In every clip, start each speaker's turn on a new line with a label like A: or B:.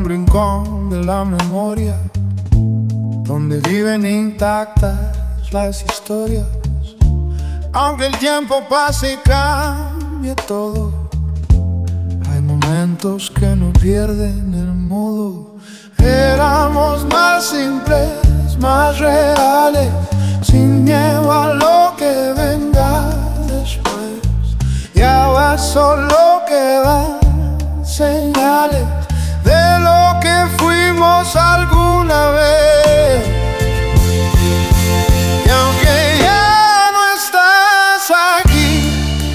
A: algún rincón de la memoria donde viven intactas las historias. Aunque el tiempo pase y cambie todo, hay momentos que no pierden el modo. Éramos más simples, más reales, sin miedo a lo que venga después. Y ahora solo quedan señales de lo que fuimos alguna vez. Y aunque ya no estás aquí,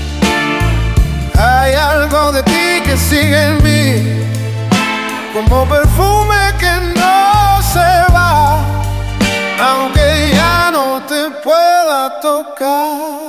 A: hay algo de ti que sigue en mí, como perfume que no se va, aunque ya no te pueda tocar.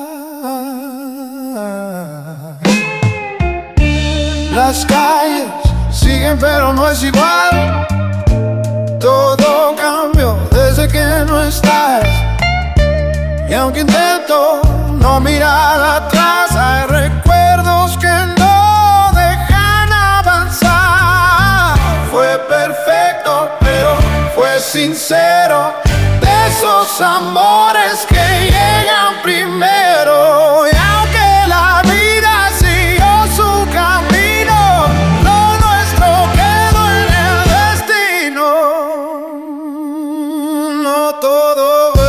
A: Las calles siguen pero no es igual, todo cambió desde que no estás. Y aunque intento no mirar atrás, hay recuerdos que no dejan avanzar. Fue perfecto pero fue sincero, de esos amores que llegan primero. Y aunque la vida siguió su camino, lo nuestro quedó en el destino. No todo